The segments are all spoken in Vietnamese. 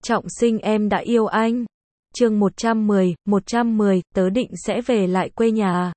Trọng sinh em đã yêu anh. Chương 110, tớ định sẽ về lại quê nhà.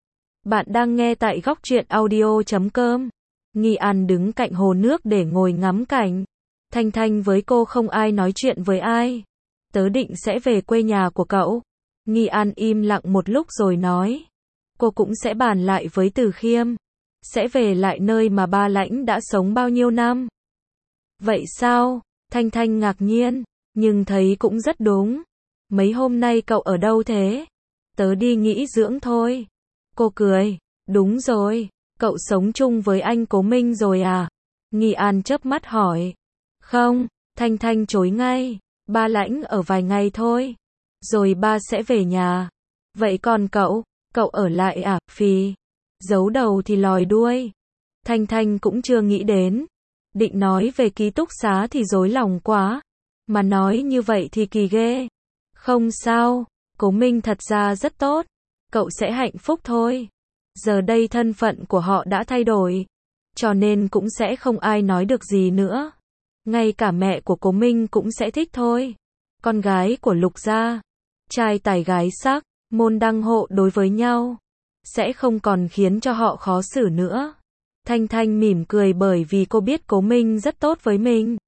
Bạn đang nghe tại góc truyện audio.com. Nghi An đứng cạnh hồ nước để ngồi ngắm cảnh. Thanh Thanh với cô không ai nói chuyện với ai. Tớ định sẽ về quê nhà của cậu. Nghi An im lặng một lúc rồi nói. Cô cũng sẽ bàn lại với Từ Khiêm. Sẽ về lại nơi mà ba Lãnh đã sống bao nhiêu năm. Vậy sao? Thanh Thanh ngạc nhiên, nhưng thấy cũng rất đúng. Mấy hôm nay cậu ở đâu thế? Tớ đi nghỉ dưỡng thôi. Cô cười. Đúng rồi, cậu sống chung với anh Cố Minh rồi à? Nghi An chớp mắt hỏi. Không, Thanh Thanh chối ngay. Ba Lãnh ở vài ngày thôi. Rồi ba sẽ về nhà. Vậy còn cậu? Cậu ở lại à? Phì. Giấu đầu thì lòi đuôi. Thanh Thanh cũng chưa nghĩ đến. Định nói về ký túc xá thì rối lòng quá. Mà nói như vậy thì kỳ ghê. Không sao, Cố Minh thật ra rất tốt. Cậu sẽ hạnh phúc thôi. Giờ đây thân phận của họ đã thay đổi. Cho nên cũng sẽ không ai nói được gì nữa. Ngay cả mẹ của Cố Minh cũng sẽ thích thôi. Con gái của Lục gia. Trai tài gái sắc, môn đăng hộ đối với nhau. Sẽ không còn khiến cho họ khó xử nữa. Thanh Thanh mỉm cười bởi vì cô biết Cố Minh rất tốt với mình.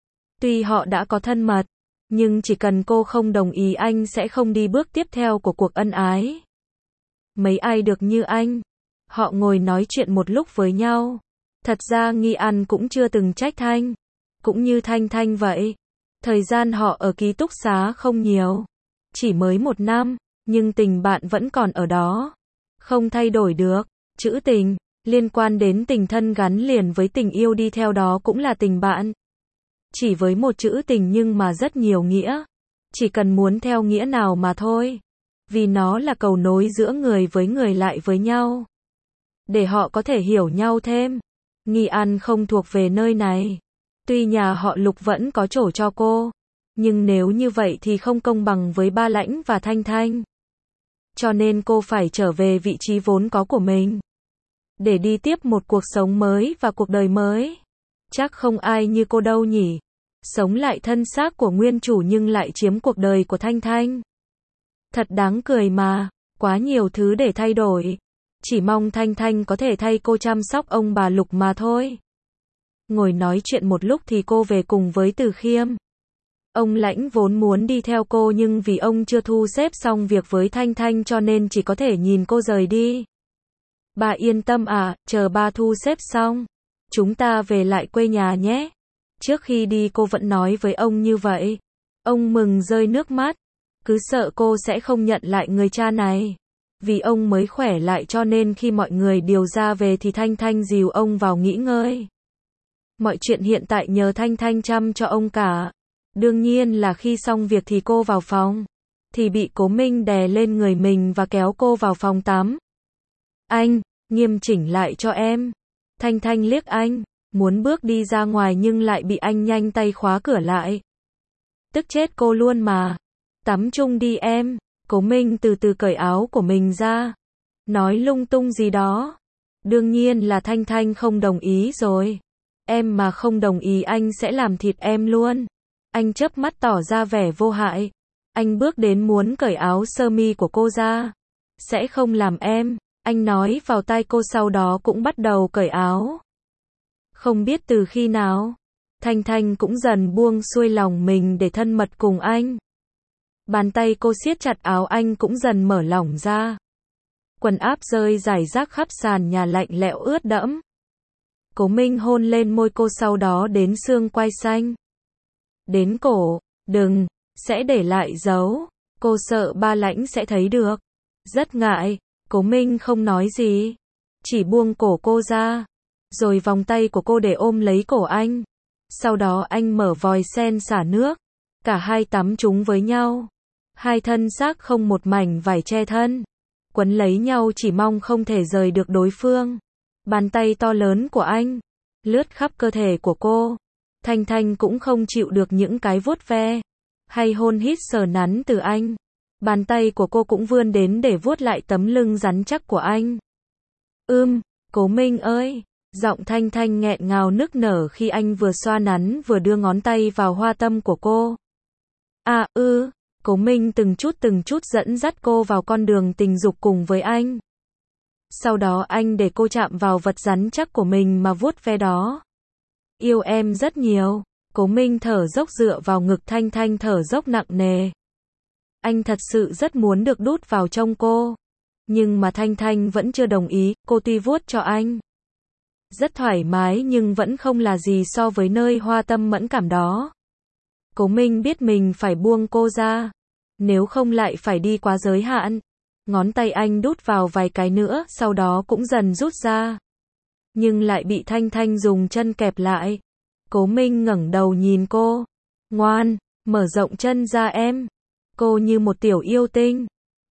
Tuy họ đã có thân mật, nhưng chỉ cần cô không đồng ý anh sẽ không đi bước tiếp theo của cuộc ân ái. Mấy ai được như anh. Họ ngồi nói chuyện một lúc với nhau. Thật ra Nghi An cũng chưa từng trách Thanh. Cũng như Thanh Thanh vậy. Thời gian họ ở ký túc xá không nhiều. Chỉ mới 1 năm, nhưng tình bạn vẫn còn ở đó. Không thay đổi được. Chữ tình, liên quan đến tình thân gắn liền với tình yêu đi theo đó cũng là tình bạn. Chỉ với một chữ tình nhưng mà rất nhiều nghĩa. Chỉ cần muốn theo nghĩa nào mà thôi. Vì nó là cầu nối giữa người với người lại với nhau. Để họ có thể hiểu nhau thêm. Nghi An không thuộc về nơi này. Tuy nhà họ Lục vẫn có chỗ cho cô. Nhưng nếu như vậy thì không công bằng với ba Lãnh và Thanh Thanh. Cho nên cô phải trở về vị trí vốn có của mình. Để đi tiếp một cuộc sống mới và cuộc đời mới. Chắc không ai như cô đâu nhỉ. Sống lại thân xác của nguyên chủ nhưng lại chiếm cuộc đời của Thanh Thanh. Thật đáng cười mà. Quá nhiều thứ để thay đổi. Chỉ mong Thanh Thanh có thể thay cô chăm sóc ông bà Lục mà thôi. Ngồi nói chuyện một lúc thì cô về cùng với Từ Khiêm. Ông Lãnh vốn muốn đi theo cô nhưng vì ông chưa thu xếp xong việc với Thanh Thanh cho nên chỉ có thể nhìn cô rời đi. Bà yên tâm à, chờ ba thu xếp xong. Chúng ta về lại quê nhà nhé. Trước khi đi cô vẫn nói với ông như vậy. Ông mừng rơi nước mắt. Cứ sợ cô sẽ không nhận lại người cha này. Vì ông mới khỏe lại cho nên khi mọi người điều ra về thì Thanh Thanh dìu ông vào nghỉ ngơi. Mọi chuyện hiện tại nhờ Thanh Thanh chăm cho ông cả. Đương nhiên là khi xong việc thì cô vào phòng. Thì bị Cố Minh đè lên người mình và kéo cô vào phòng tắm. Anh, nghiêm chỉnh lại cho em. Thanh Thanh liếc anh. Muốn bước đi ra ngoài nhưng lại bị anh nhanh tay khóa cửa lại. Tức chết cô luôn mà. Tắm chung đi em. Cố Minh từ từ cởi áo của mình ra. Nói lung tung gì đó. Đương nhiên là Thanh Thanh không đồng ý rồi. Em mà không đồng ý anh sẽ làm thịt em luôn. Anh chớp mắt tỏ ra vẻ vô hại. Anh bước đến muốn cởi áo sơ mi của cô ra. Sẽ không làm em. Anh nói vào tai cô sau đó cũng bắt đầu cởi áo. Không biết từ khi nào, Thanh Thanh cũng dần buông xuôi lòng mình để thân mật cùng anh. Bàn tay cô siết chặt áo anh cũng dần mở lỏng ra. Quần áp rơi rải rác khắp sàn nhà lạnh lẽo ướt đẫm. Cố Minh hôn lên môi cô sau đó đến xương quai xanh. Đến cổ, đừng, sẽ để lại dấu. Cô sợ ba Lãnh sẽ thấy được. Rất ngại, Cố Minh không nói gì. Chỉ buông cổ cô ra. Rồi vòng tay của cô để ôm lấy cổ anh. Sau đó anh mở vòi sen xả nước. Cả hai tắm chúng với nhau. Hai thân xác không một mảnh vải che thân. Quấn lấy nhau chỉ mong không thể rời được đối phương. Bàn tay to lớn của anh lướt khắp cơ thể của cô. Thanh Thanh cũng không chịu được những cái vuốt ve hay hôn hít sờ nắn từ anh. Bàn tay của cô cũng vươn đến để vuốt lại tấm lưng rắn chắc của anh. Cố Minh ơi. Giọng Thanh Thanh nghẹn ngào nức nở khi anh vừa xoa nắn vừa đưa ngón tay vào hoa tâm của cô. Cố Minh từng chút dẫn dắt cô vào con đường tình dục cùng với anh. Sau đó anh để cô chạm vào vật rắn chắc của mình mà vuốt ve đó. Yêu em rất nhiều. Cố Minh thở dốc dựa vào ngực Thanh Thanh thở dốc nặng nề. Anh thật sự rất muốn được đút vào trong cô. Nhưng mà Thanh Thanh vẫn chưa đồng ý, cô tuy vuốt cho anh rất thoải mái nhưng vẫn không là gì so với nơi hoa tâm mẫn cảm đó. Cố Minh biết mình phải buông cô ra. Nếu không lại phải đi quá giới hạn. Ngón tay anh đút vào vài cái nữa, sau đó cũng dần rút ra. Nhưng lại bị Thanh Thanh dùng chân kẹp lại. Cố Minh ngẩng đầu nhìn cô. Ngoan, mở rộng chân ra em. Cô như một tiểu yêu tinh.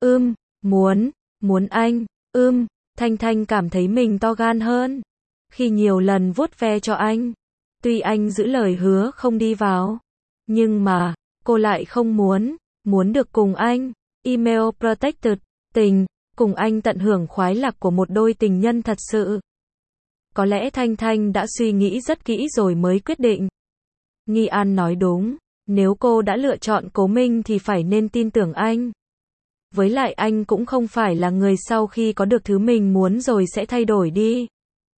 Muốn anh. Thanh Thanh cảm thấy mình to gan hơn. Khi nhiều lần vuốt ve cho anh. Tuy anh giữ lời hứa không đi vào. Nhưng mà, cô lại không muốn được cùng anh. Email protected, tình, cùng anh tận hưởng khoái lạc của một đôi tình nhân thật sự. Có lẽ Thanh Thanh đã suy nghĩ rất kỹ rồi mới quyết định. Nghi An nói đúng, nếu cô đã lựa chọn Cố Minh thì phải nên tin tưởng anh. Với lại anh cũng không phải là người sau khi có được thứ mình muốn rồi sẽ thay đổi đi.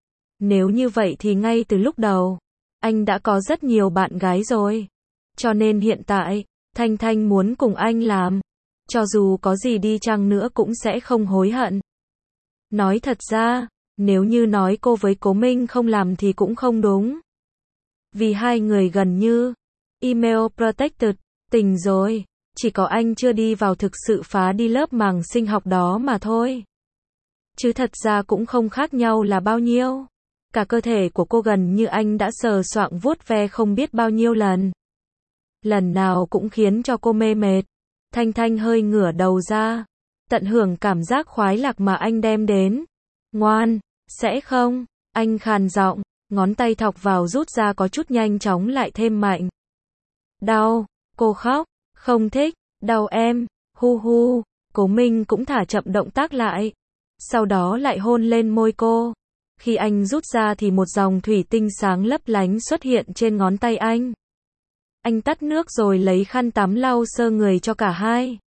Nếu như vậy thì ngay từ lúc đầu, anh đã có rất nhiều bạn gái rồi. Cho nên hiện tại, Thanh Thanh muốn cùng anh làm. Cho dù có gì đi chăng nữa cũng sẽ không hối hận. Nói thật ra, nếu như nói cô với Cố Minh không làm thì cũng không đúng. Vì hai người gần như email protected, tình rồi. Chỉ có anh chưa đi vào thực sự phá đi lớp màng sinh học đó mà thôi. Chứ thật ra cũng không khác nhau là bao nhiêu. Cả cơ thể của cô gần như anh đã sờ soạng vuốt ve không biết bao nhiêu lần. Lần nào cũng khiến cho cô mê mệt. Thanh Thanh hơi ngửa đầu ra. Tận hưởng cảm giác khoái lạc mà anh đem đến. Ngoan, sẽ không? Anh khàn giọng, ngón tay thọc vào rút ra có chút nhanh chóng lại thêm mạnh. Đau, cô khóc, không thích, đau em, hu hu. Cố Minh cũng thả chậm động tác lại. Sau đó lại hôn lên môi cô. Khi anh rút ra thì một dòng thủy tinh sáng lấp lánh xuất hiện trên ngón tay anh. Anh tắt nước rồi lấy khăn tắm lau sơ người cho cả hai.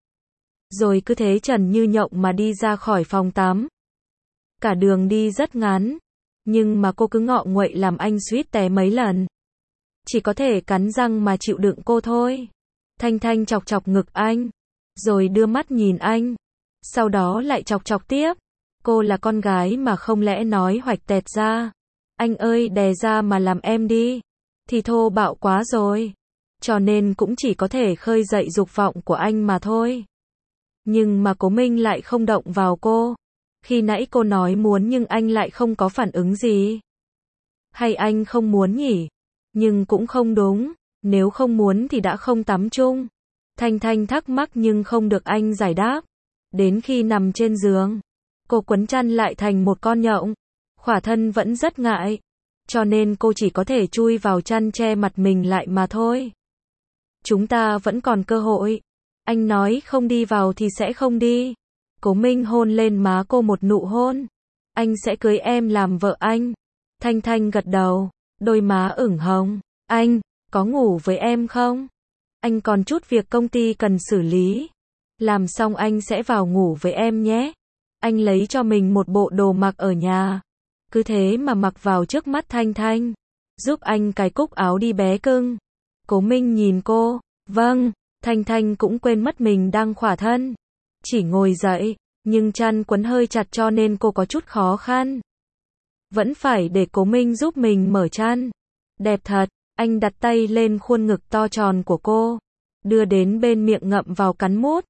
Rồi cứ thế trần như nhộng mà đi ra khỏi phòng tắm. Cả đường đi rất ngắn. Nhưng mà cô cứ ngọ nguậy làm anh suýt té mấy lần. Chỉ có thể cắn răng mà chịu đựng cô thôi. Thanh Thanh chọc chọc ngực anh. Rồi đưa mắt nhìn anh. Sau đó lại chọc chọc tiếp. Cô là con gái mà không lẽ nói hoạch tẹt ra. Anh ơi đè ra mà làm em đi. Thì thô bạo quá rồi. Cho nên cũng chỉ có thể khơi dậy dục vọng của anh mà thôi. Nhưng mà Cố Minh lại không động vào cô. Khi nãy cô nói muốn nhưng anh lại không có phản ứng gì. Hay anh không muốn nhỉ? Nhưng cũng không đúng. Nếu không muốn thì đã không tắm chung. Thanh Thanh thắc mắc nhưng không được anh giải đáp. Đến khi nằm trên giường, cô quấn chăn lại thành một con nhộng. Khỏa thân vẫn rất ngại. Cho nên cô chỉ có thể chui vào chăn che mặt mình lại mà thôi. Chúng ta vẫn còn cơ hội. Anh nói không đi vào thì sẽ không đi. Cố Minh hôn lên má cô một nụ hôn. Anh sẽ cưới em làm vợ anh. Thanh Thanh gật đầu, đôi má ửng hồng. Anh, có ngủ với em không? Anh còn chút việc công ty cần xử lý. Làm xong anh sẽ vào ngủ với em nhé. Anh lấy cho mình một bộ đồ mặc ở nhà. Cứ thế mà mặc vào trước mắt Thanh Thanh. Giúp anh cài cúc áo đi bé cưng. Cố Minh nhìn cô. Vâng, Thanh Thanh cũng quên mất mình đang khỏa thân. Chỉ ngồi dậy, nhưng chăn quấn hơi chặt cho nên cô có chút khó khăn. Vẫn phải để Cố Minh giúp mình mở chăn. Đẹp thật, anh đặt tay lên khuôn ngực to tròn của cô. Đưa đến bên miệng ngậm vào cắn mút.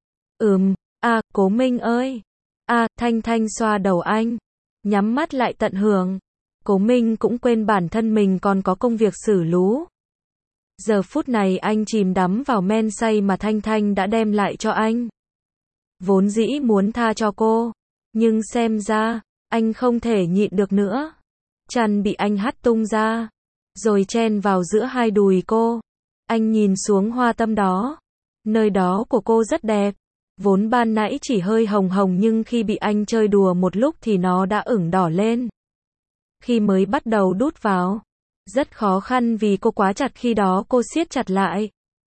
Cố Minh ơi. Thanh Thanh xoa đầu anh. Nhắm mắt lại tận hưởng. Cố Minh cũng quên bản thân mình còn có công việc xử lú. Giờ phút này anh chìm đắm vào men say mà Thanh Thanh đã đem lại cho anh. Vốn dĩ muốn tha cho cô. Nhưng xem ra, anh không thể nhịn được nữa. Chăn bị anh hất tung ra. Rồi chen vào giữa hai đùi cô. Anh nhìn xuống hoa tâm đó. Nơi đó của cô rất đẹp. Vốn ban nãy chỉ hơi hồng hồng nhưng khi bị anh chơi đùa một lúc thì nó đã ửng đỏ lên. Khi mới bắt đầu đút vào, rất khó khăn vì cô quá chặt khi đó cô siết chặt lại.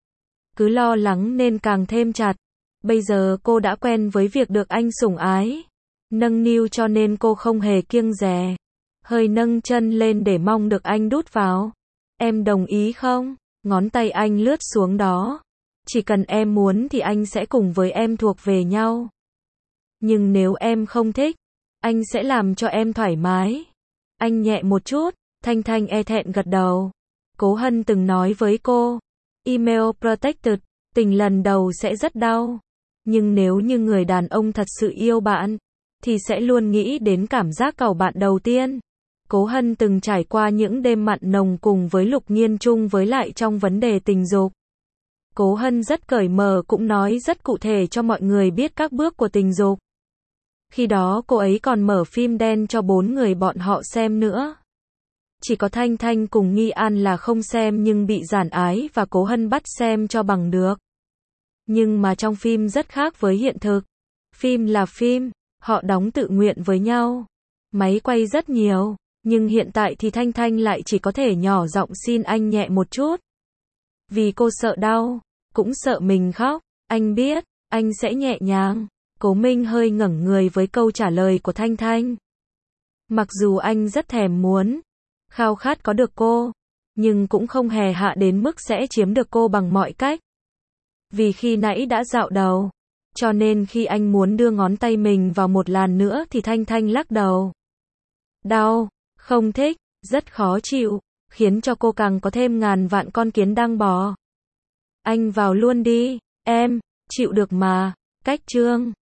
cứ lo lắng nên càng thêm chặt. Bây giờ cô đã quen với việc được anh sủng ái, nâng niu cho nên cô không hề kiêng dè. Hơi nâng chân lên để mong được anh đút vào. Em đồng ý không? Ngón tay anh lướt xuống đó. Chỉ cần em muốn thì anh sẽ cùng với em thuộc về nhau. Nhưng nếu em không thích, anh sẽ làm cho em thoải mái. Anh nhẹ một chút, Thanh Thanh e thẹn gật đầu. Cố Hân từng nói với cô, email protected, tình lần đầu sẽ rất đau. Nhưng nếu như người đàn ông thật sự yêu bạn, thì sẽ luôn nghĩ đến cảm giác cầu bạn đầu tiên. Cố Hân từng trải qua những đêm mặn nồng cùng với Lục Nhiên chung với lại trong vấn đề tình dục. Cố Hân rất cởi mở cũng nói rất cụ thể cho mọi người biết các bước của tình dục. Khi đó cô ấy còn mở phim đen cho 4 người bọn họ xem nữa. Chỉ có Thanh Thanh cùng Nghi An là không xem nhưng bị Giản Ái và Cố Hân bắt xem cho bằng được. Nhưng mà trong phim rất khác với hiện thực. Phim là phim, họ đóng tự nguyện với nhau. Máy quay rất nhiều, nhưng hiện tại thì Thanh Thanh lại chỉ có thể nhỏ giọng xin anh nhẹ một chút. Vì cô sợ đau, cũng sợ mình khóc. Anh biết, anh sẽ nhẹ nhàng. Cố Minh hơi ngẩng người với câu trả lời của Thanh Thanh. Mặc dù anh rất thèm muốn, khao khát có được cô, nhưng cũng không hề hạ đến mức sẽ chiếm được cô bằng mọi cách. Vì khi nãy đã dạo đầu, cho nên khi anh muốn đưa ngón tay mình vào một làn nữa thì Thanh Thanh lắc đầu. Đau, không thích, rất khó chịu, khiến cho cô càng có thêm ngàn vạn con kiến đang bò. Anh vào luôn đi, em, chịu được mà. Cách chương